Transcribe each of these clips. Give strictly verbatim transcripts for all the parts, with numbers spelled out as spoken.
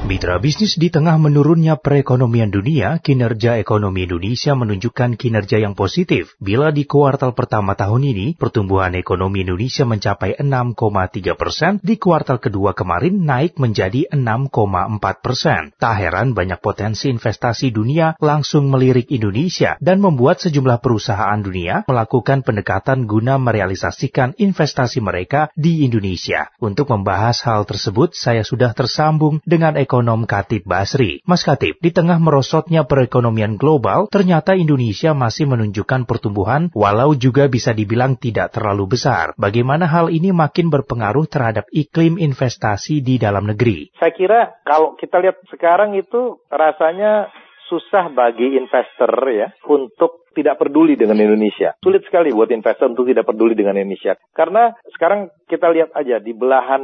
Mitra bisnis, di tengah menurunnya perekonomian dunia, kinerja ekonomi Indonesia menunjukkan kinerja yang positif. Bila di kuartal pertama tahun ini, pertumbuhan ekonomi Indonesia mencapai enam koma tiga persen, di kuartal kedua kemarin naik menjadi enam koma empat persen. Tak heran banyak potensi investasi dunia langsung melirik Indonesia dan membuat sejumlah perusahaan dunia melakukan pendekatan guna merealisasikan investasi mereka di Indonesia. Untuk membahas hal tersebut, saya sudah tersambung dengan ekonomi Ekonom Khatib Basri. Mas Khatib, di tengah merosotnya perekonomian global, ternyata Indonesia masih menunjukkan pertumbuhan walau juga bisa dibilang tidak terlalu besar. Bagaimana hal ini makin berpengaruh terhadap iklim investasi di dalam negeri? Saya kira kalau kita lihat sekarang itu rasanya susah bagi investor ya untuk tidak peduli dengan Indonesia. Sulit sekali buat investor untuk tidak peduli dengan Indonesia. Karena sekarang kita lihat aja di belahan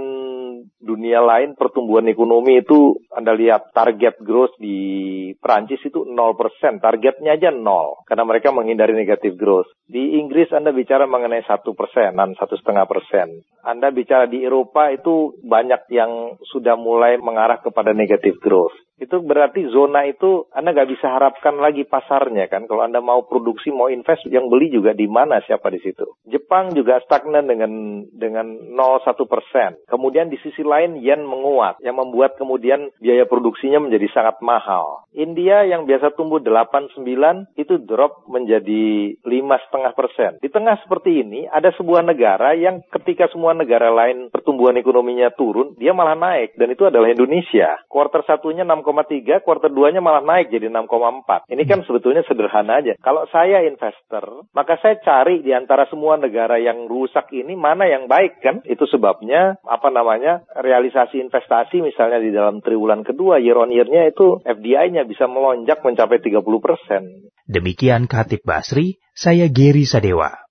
dunia lain pertumbuhan ekonomi itu Anda lihat target growth di Perancis itu nol persen. Targetnya aja nol. Karena mereka menghindari negatif growth. Di Inggris Anda bicara mengenai satu persenan, satu setengah persen. Anda bicara di Eropa itu banyak yang sudah mulai mengarah kepada negatif growth. Itu berarti zona itu Anda nggak bisa harapkan lagi pasarnya kan. Kalau Anda mau produksi, mau invest, yang beli juga di mana, siapa di situ. Jepang juga stagnan dengan dengan nol koma satu persen. Kemudian di sisi lain yen menguat, yang membuat kemudian biaya produksinya menjadi sangat mahal. India yang biasa tumbuh delapan sembilan itu drop menjadi lima koma lima persen. Di tengah seperti ini ada sebuah negara yang ketika semua negara lain pertumbuhan ekonominya turun, dia malah naik, dan itu adalah Indonesia. Kuartal satunya enam koma tiga, kuartal duanya malah naik jadi enam koma empat. Ini kan sebetulnya sederhana aja. Kalau saya investor, maka saya cari di antara semua negara yang rusak ini mana yang baik kan? Itu sebabnya apa namanya realisasi investasi misalnya di dalam triwulan kedua year on year-nya itu F D I-nya bisa melonjak mencapai tiga puluh persen. Demikian Khatib Basri, saya Geri Sadewa.